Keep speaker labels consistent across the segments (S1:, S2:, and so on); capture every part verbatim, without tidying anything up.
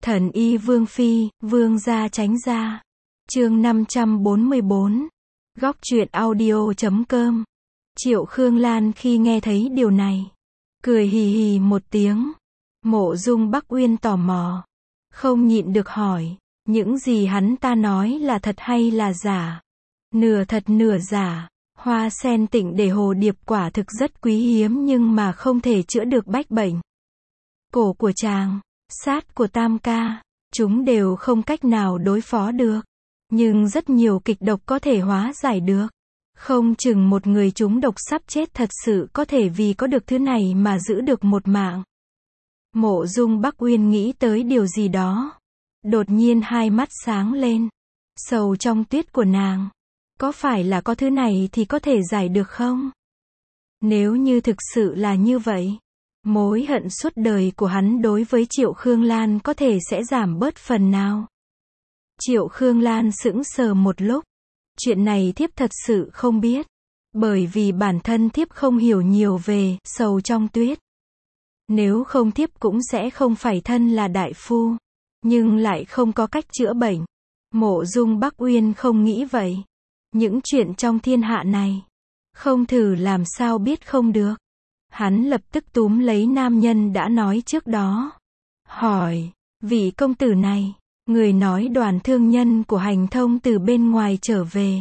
S1: Thần y Vương Phi, Vương gia tránh ra. Chương năm trăm bốn mươi bốn. Góc truyện audio chấm com. Triệu Khương Lan khi nghe thấy điều này, cười hì hì một tiếng. Mộ Dung Bắc Uyên tò mò, không nhịn được hỏi, những gì hắn ta nói là thật hay là giả? Nửa thật nửa giả. Hoa sen tịnh để hồ điệp quả thực rất quý hiếm nhưng mà không thể chữa được bách bệnh. Cổ của chàng, sát của tam ca, chúng đều không cách nào đối phó được. Nhưng rất nhiều kịch độc có thể hóa giải được. Không chừng một người trúng độc sắp chết thật sự có thể vì có được thứ này mà giữ được một mạng. Mộ Dung Bắc Uyên nghĩ tới điều gì đó. Đột nhiên hai mắt sáng lên. Sầu trong tuyết của nàng, có phải là có thứ này thì có thể giải được không? Nếu như thực sự là như vậy, mối hận suốt đời của hắn đối với Triệu Khương Lan có thể sẽ giảm bớt phần nào. Triệu Khương Lan sững sờ một lúc. Chuyện này thiếp thật sự không biết. Bởi vì bản thân thiếp không hiểu nhiều về sầu trong tuyết. Nếu không thiếp cũng sẽ không phải thân là đại phu. Nhưng lại không có cách chữa bệnh. Mộ Dung Bắc Uyên không nghĩ vậy. Những chuyện trong thiên hạ này, không thử làm sao biết không được. Hắn lập tức túm lấy nam nhân đã nói trước đó. Hỏi, vị công tử này, người nói đoàn thương nhân của Hành Thông từ bên ngoài trở về.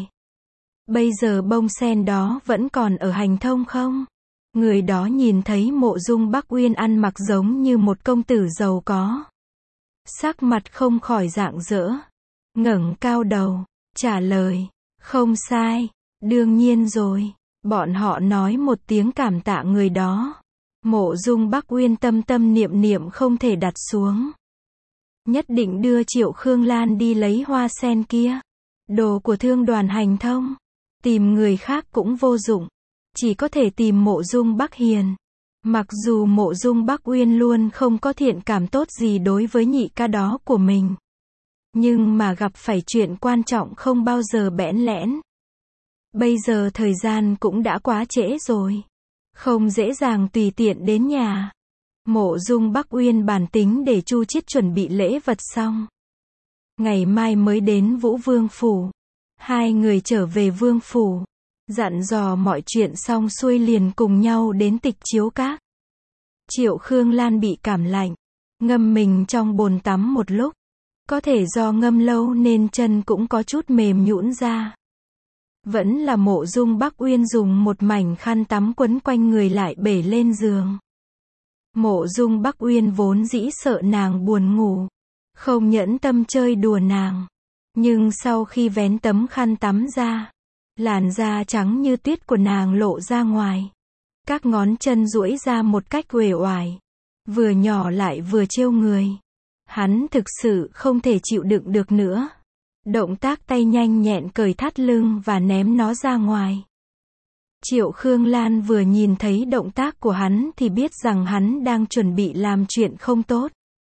S1: Bây giờ bông sen đó vẫn còn ở Hành Thông không? Người đó nhìn thấy Mộ Dung Bắc Uyên ăn mặc giống như một công tử giàu có. Sắc mặt không khỏi rạng rỡ. Ngẩng cao đầu, trả lời. Không sai, đương nhiên rồi. Bọn họ nói một tiếng cảm tạ người đó. Mộ Dung Bắc Uyên tâm tâm niệm niệm không thể đặt xuống. Nhất định đưa Triệu Khương Lan đi lấy hoa sen kia. Đồ của thương đoàn Hành Thông. Tìm người khác cũng vô dụng. Chỉ có thể tìm Mộ Dung Bắc Hiền. Mặc dù Mộ Dung Bắc Uyên luôn không có thiện cảm tốt gì đối với nhị ca đó của mình. Nhưng mà gặp phải chuyện quan trọng không bao giờ bẽn lẽn. Bây giờ thời gian cũng đã quá trễ rồi. Không dễ dàng tùy tiện đến nhà. Mộ Dung Bắc Uyên bản tính để Chu Chiết chuẩn bị lễ vật xong. Ngày mai mới đến Vũ Vương Phủ. Hai người trở về Vương Phủ. Dặn dò mọi chuyện xong xuôi liền cùng nhau đến Tịch Chiếu Các. Triệu Khương Lan bị cảm lạnh. Ngâm mình trong bồn tắm một lúc. Có thể do ngâm lâu nên chân cũng có chút mềm nhũn ra. Vẫn là Mộ Dung Bắc Uyên dùng một mảnh khăn tắm quấn quanh người lại bể lên giường. Mộ Dung Bắc Uyên vốn dĩ sợ nàng buồn ngủ. Không nhẫn tâm chơi đùa nàng. Nhưng sau khi vén tấm khăn tắm ra, làn da trắng như tuyết của nàng lộ ra ngoài. Các ngón chân duỗi ra một cách uể oải. Vừa nhỏ lại vừa trêu người. Hắn thực sự không thể chịu đựng được nữa. Động tác tay nhanh nhẹn cởi thắt lưng và ném nó ra ngoài. Triệu Khương Lan vừa nhìn thấy động tác của hắn thì biết rằng hắn đang chuẩn bị làm chuyện không tốt.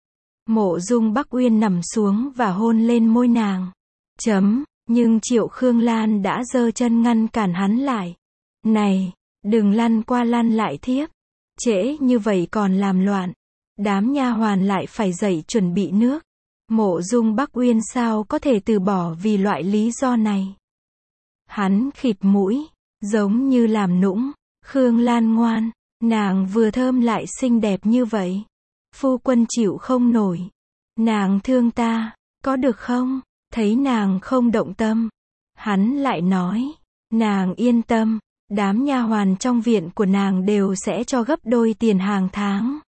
S1: Mộ Dung Bắc Uyên nằm xuống và hôn lên môi nàng. Chấm, nhưng Triệu Khương Lan đã giơ chân ngăn cản hắn lại. Này, đừng lăn qua lăn lại thiếp. Trễ như vậy còn làm loạn. Đám nha hoàn lại phải dậy chuẩn bị nước. Mộ Dung Bắc Uyên sao có thể từ bỏ vì loại lý do này. Hắn khịt mũi, giống như làm nũng. Khương Lan ngoan, nàng vừa thơm lại xinh đẹp như vậy. Phu quân chịu không nổi. Nàng thương ta, có được không? Thấy nàng không động tâm. Hắn lại nói, nàng yên tâm, đám nha hoàn trong viện của nàng đều sẽ cho gấp đôi tiền hàng tháng.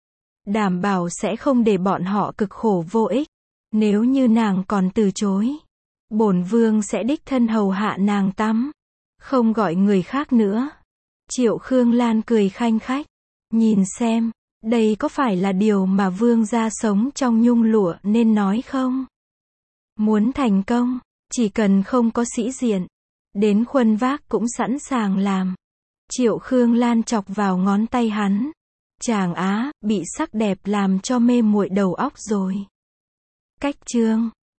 S1: Đảm bảo sẽ không để bọn họ cực khổ vô ích. Nếu như nàng còn từ chối, bổn vương sẽ đích thân hầu hạ nàng tắm. Không gọi người khác nữa. Triệu Khương Lan cười khanh khách. Nhìn xem, đây có phải là điều mà vương gia sống trong nhung lụa nên nói không? Muốn thành công, chỉ cần không có sĩ diện, đến khuân vác cũng sẵn sàng làm. Triệu Khương Lan chọc vào ngón tay hắn. Chàng á, bị sắc đẹp làm cho mê muội đầu óc rồi. Cách chương